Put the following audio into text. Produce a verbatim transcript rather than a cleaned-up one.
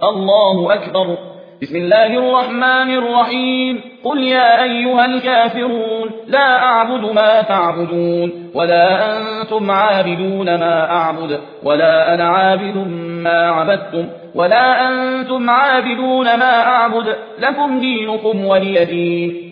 الله أكبر. بسم الله الرحمن الرحيم. قل يا أيها الكافرون لا أعبد ما تعبدون ولا أنتم عابدون ما أعبد ولا أنا عابد ما عبدتم ولا أنتم عابدون ما أعبد لكم دينكم ولي دين.